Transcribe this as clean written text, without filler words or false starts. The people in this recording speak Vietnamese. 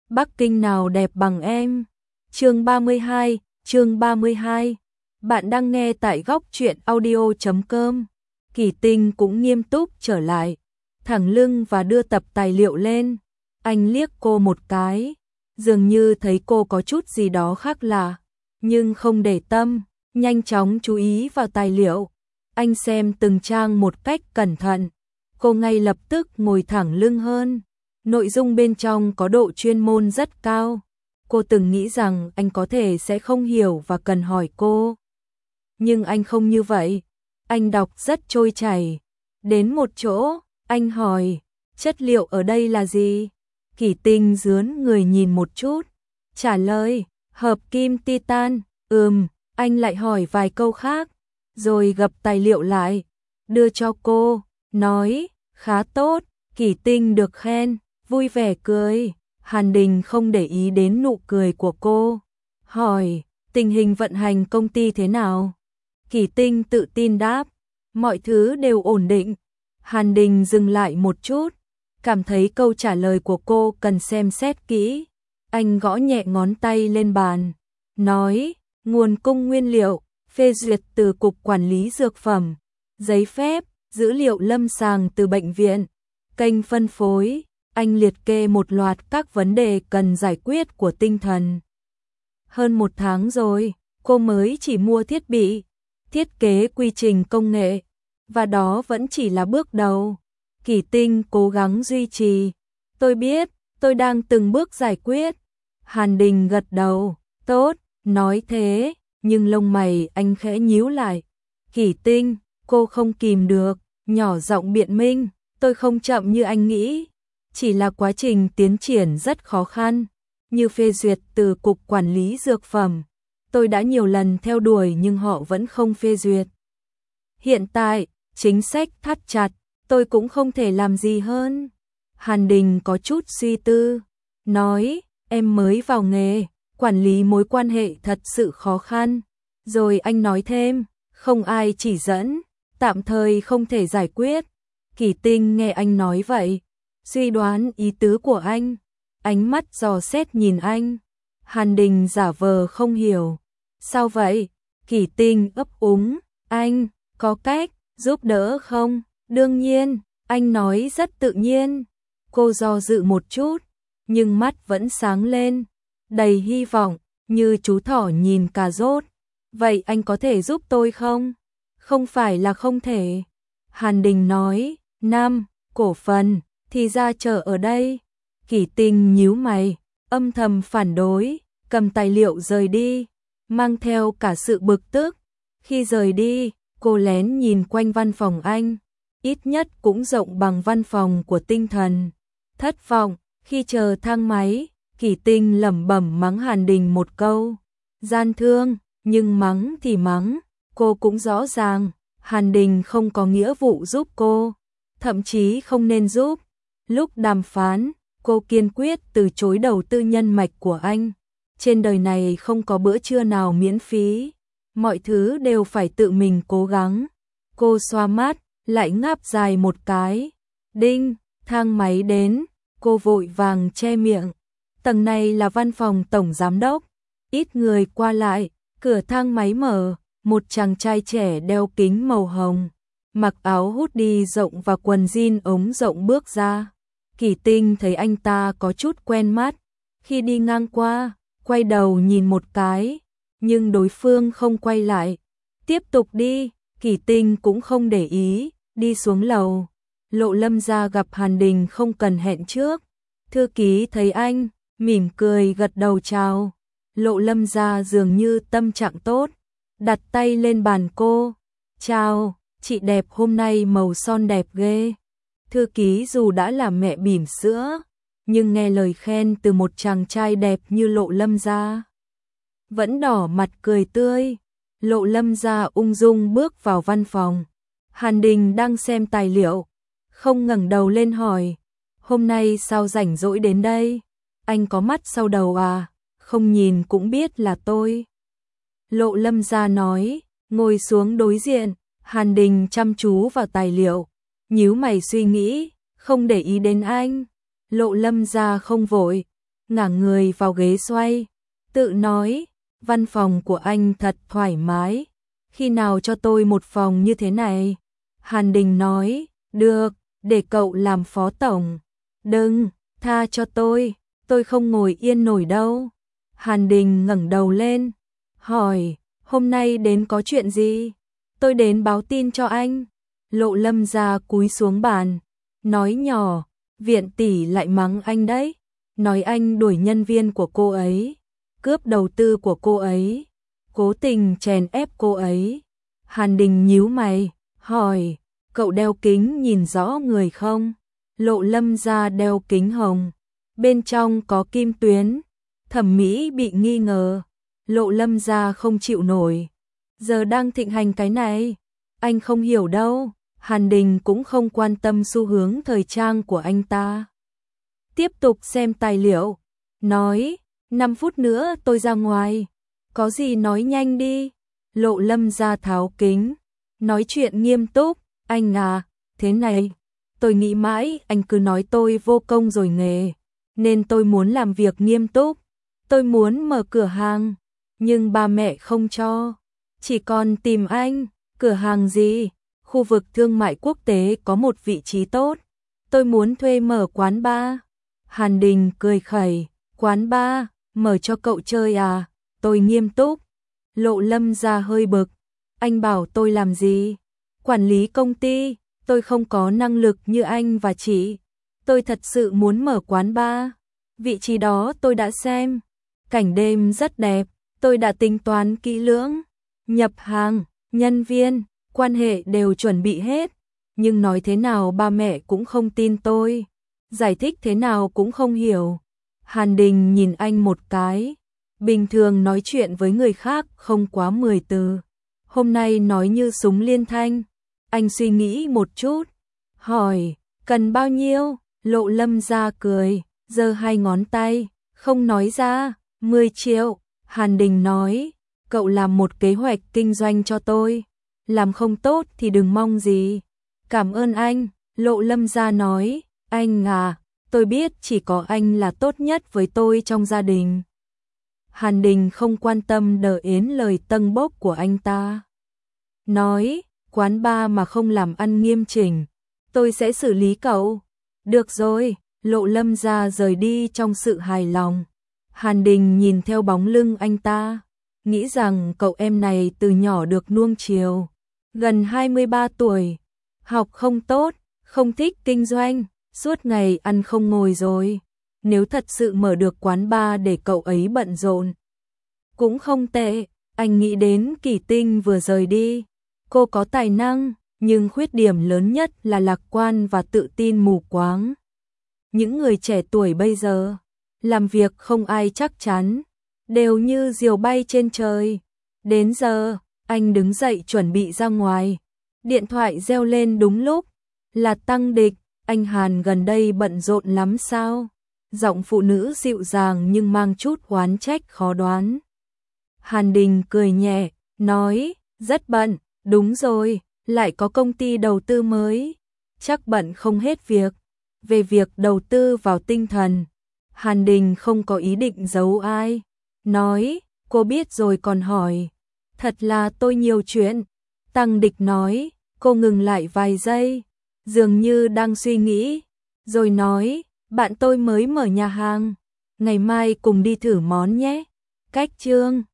Bắc Kinh nào đẹp bằng em. Chương 32. Bạn đang nghe tại góc truyện audio.com. Kỳ Tinh cũng nghiêm túc trở lại, thẳng lưng và đưa tập tài liệu lên. Anh liếc cô một cái, dường như thấy cô có chút gì đó khác lạ, nhưng không để tâm, nhanh chóng chú ý vào tài liệu. Anh xem từng trang một cách cẩn thận, cô ngay lập tức ngồi thẳng lưng hơn. Nội dung bên trong có độ chuyên môn rất cao. Cô từng nghĩ rằng anh có thể sẽ không hiểu và cần hỏi cô. Nhưng anh không như vậy. Anh đọc rất trôi chảy. Đến một chỗ, anh hỏi, chất liệu ở đây là gì? Kỳ Tinh dướn người nhìn một chút. Trả lời, hợp kim titan. Anh lại hỏi vài câu khác. Rồi gập tài liệu lại, đưa cho cô, nói, khá tốt. Kỳ Tinh được khen, vui vẻ cười. Hàn Đình không để ý đến nụ cười của cô, hỏi, tình hình vận hành công ty thế nào? Kỳ Tinh tự tin đáp, mọi thứ đều ổn định. Hàn Đình dừng lại một chút, cảm thấy câu trả lời của cô cần xem xét kỹ. Anh gõ nhẹ ngón tay lên bàn, nói, nguồn cung nguyên liệu, phê duyệt từ Cục Quản lý Dược phẩm, giấy phép, dữ liệu lâm sàng từ bệnh viện, kênh phân phối. Anh liệt kê một loạt các vấn đề cần giải quyết của Tinh Thần. Hơn 1 tháng rồi, cô mới chỉ mua thiết bị, thiết kế quy trình công nghệ, và đó vẫn chỉ là bước đầu. Kỳ Tinh cố gắng duy trì. Tôi biết, tôi đang từng bước giải quyết. Hàn Đình gật đầu, tốt, nói thế, nhưng lông mày anh khẽ nhíu lại. Kỳ Tinh, cô không kìm được, nhỏ giọng biện minh, tôi không chậm như anh nghĩ. Chỉ là quá trình tiến triển rất khó khăn, như phê duyệt từ Cục Quản lý Dược phẩm. Tôi đã nhiều lần theo đuổi nhưng họ vẫn không phê duyệt. Hiện tại, chính sách thắt chặt, tôi cũng không thể làm gì hơn. Hàn Đình có chút suy tư, nói, em mới vào nghề, quản lý mối quan hệ thật sự khó khăn. Rồi anh nói thêm, không ai chỉ dẫn, tạm thời không thể giải quyết. Kỳ Tinh nghe anh nói vậy, suy đoán ý tứ của anh, ánh mắt dò xét nhìn anh. Hàn Đình giả vờ không hiểu. Sao vậy? Kỳ Tinh ấp úng, anh có cách giúp đỡ không? Đương nhiên, anh nói rất tự nhiên. Cô do dự một chút, nhưng mắt vẫn sáng lên, đầy hy vọng, như chú thỏ nhìn cà rốt. Vậy anh có thể giúp tôi không? Không phải là không thể. Hàn Đình nói, cổ phần thì ra chờ ở đây. Kỳ Tinh nhíu mày, âm thầm phản đối, cầm tài liệu rời đi, mang theo cả sự bực tức. Khi rời đi, cô lén nhìn quanh văn phòng anh, ít nhất cũng rộng bằng văn phòng của Tinh Thần. Thất vọng, khi chờ thang máy, Kỳ Tinh lẩm bẩm mắng Hàn Đình một câu. Gian thương, nhưng mắng thì mắng, cô cũng rõ ràng, Hàn Đình không có nghĩa vụ giúp cô, thậm chí không nên giúp. Lúc đàm phán, cô kiên quyết từ chối đầu tư nhân mạch của anh. Trên đời này không có bữa trưa nào miễn phí, mọi thứ đều phải tự mình cố gắng. Cô xoa mắt, lại ngáp dài một cái. Đinh, thang máy đến, cô vội vàng che miệng. Tầng này là văn phòng tổng giám đốc, ít người qua lại, cửa thang máy mở, một chàng trai trẻ đeo kính màu hồng, mặc áo hoodie rộng và quần jean ống rộng bước ra. Kỳ Tinh thấy anh ta có chút quen mắt, khi đi ngang qua, quay đầu nhìn một cái, nhưng đối phương không quay lại. Tiếp tục đi, Kỳ Tinh cũng không để ý, đi xuống lầu. Lộ Lâm gia gặp Hàn Đình không cần hẹn trước. Thư ký thấy anh, mỉm cười gật đầu chào. Lộ Lâm gia dường như tâm trạng tốt, đặt tay lên bàn cô. Chào, chị đẹp, hôm nay màu son đẹp ghê. Thư ký dù đã là mẹ bỉm sữa, nhưng nghe lời khen từ một chàng trai đẹp như Lộ Lâm gia, vẫn đỏ mặt cười tươi. Lộ Lâm gia ung dung bước vào văn phòng. Hàn Đình đang xem tài liệu, không ngẩng đầu lên hỏi, hôm nay sao rảnh rỗi đến đây? Anh có mắt sau đầu à? Không nhìn cũng biết là tôi. Lộ Lâm gia nói, ngồi xuống đối diện. Hàn Đình chăm chú vào tài liệu, nhíu mày suy nghĩ, không để ý đến anh. Lộ Lâm gia không vội, ngả người vào ghế xoay, tự nói, văn phòng của anh thật thoải mái, khi nào cho tôi một phòng như thế này? Hàn Đình nói, được, để cậu làm phó tổng. Đừng, tha cho tôi không ngồi yên nổi đâu. Hàn Đình ngẩng đầu lên, hỏi, hôm nay đến có chuyện gì? Tôi đến báo tin cho anh. Lộ Lâm Gia cúi xuống bàn, nói nhỏ, Viện tỷ lại mắng anh đấy, nói anh đuổi nhân viên của cô ấy, cướp đầu tư của cô ấy, cố tình chèn ép cô ấy. Hàn Đình nhíu mày, hỏi, cậu đeo kính nhìn rõ người không? Lộ Lâm Gia đeo kính hồng, bên trong có kim tuyến, thẩm mỹ bị nghi ngờ. Lộ Lâm Gia không chịu nổi, giờ đang thịnh hành cái này, anh không hiểu đâu. Hàn Đình cũng không quan tâm xu hướng thời trang của anh ta. Tiếp tục xem tài liệu, nói, 5 phút nữa tôi ra ngoài, có gì nói nhanh đi. Lộ Lâm Gia tháo kính, nói chuyện nghiêm túc, anh à, thế này, tôi nghĩ mãi anh cứ nói tôi vô công rồi nghề, nên tôi muốn làm việc nghiêm túc, tôi muốn mở cửa hàng, nhưng ba mẹ không cho, chỉ còn tìm anh. Cửa hàng gì? Khu vực thương mại quốc tế có một vị trí tốt, tôi muốn thuê mở quán bar. Hàn Đình cười khẩy, quán bar, mở cho cậu chơi à? Tôi nghiêm túc. Lộ Lâm Gia hơi bực, anh bảo tôi làm gì? Quản lý công ty, tôi không có năng lực như anh và chị. Tôi thật sự muốn mở quán bar. Vị trí đó tôi đã xem, cảnh đêm rất đẹp, tôi đã tính toán kỹ lưỡng, nhập hàng, nhân viên, quan hệ đều chuẩn bị hết, nhưng nói thế nào ba mẹ cũng không tin tôi, giải thích thế nào cũng không hiểu. Hàn Đình nhìn anh một cái, bình thường nói chuyện với người khác không quá 10 từ, hôm nay nói như súng liên thanh. Anh suy nghĩ một chút, hỏi, cần bao nhiêu? Lộ Lâm Gia cười, giơ 2 ngón tay, không nói ra, 10 triệu. Hàn Đình nói, cậu làm một kế hoạch kinh doanh cho tôi, làm không tốt thì đừng mong gì. Cảm ơn anh. Lộ Lâm Gia nói, anh à, tôi biết chỉ có anh là tốt nhất với tôi trong gia đình. Hàn Đình không quan tâm đờ yến lời tâng bốc của anh ta, nói, quán bar mà không làm ăn nghiêm chỉnh, tôi sẽ xử lý cậu. Được rồi. Lộ Lâm Gia rời đi trong sự hài lòng. Hàn Đình nhìn theo bóng lưng anh ta, nghĩ rằng cậu em này từ nhỏ được nuông chiều, gần 23 tuổi, học không tốt, không thích kinh doanh, suốt ngày ăn không ngồi rồi. Nếu thật sự mở được quán bar để cậu ấy bận rộn, cũng không tệ. Anh nghĩ đến Kỳ Tinh vừa rời đi, cô có tài năng, nhưng khuyết điểm lớn nhất là lạc quan và tự tin mù quáng. Những người trẻ tuổi bây giờ, làm việc không ai chắc chắn, đều như diều bay trên trời. Đến giờ, anh đứng dậy chuẩn bị ra ngoài. Điện thoại reo lên đúng lúc, là Tăng Địch. Anh Hàn gần đây bận rộn lắm sao? Giọng phụ nữ dịu dàng nhưng mang chút oán trách khó đoán. Hàn Đình cười nhẹ, nói, rất bận, đúng rồi, lại có công ty đầu tư mới, chắc bận không hết việc. Về việc đầu tư vào tinh thần, Hàn Đình không có ý định giấu ai, nói, cô biết rồi còn hỏi, thật là tôi nhiều chuyện. Tăng Địch nói, cô ngừng lại vài giây, dường như đang suy nghĩ, rồi nói, bạn tôi mới mở nhà hàng, ngày mai cùng đi thử món nhé. Cách chương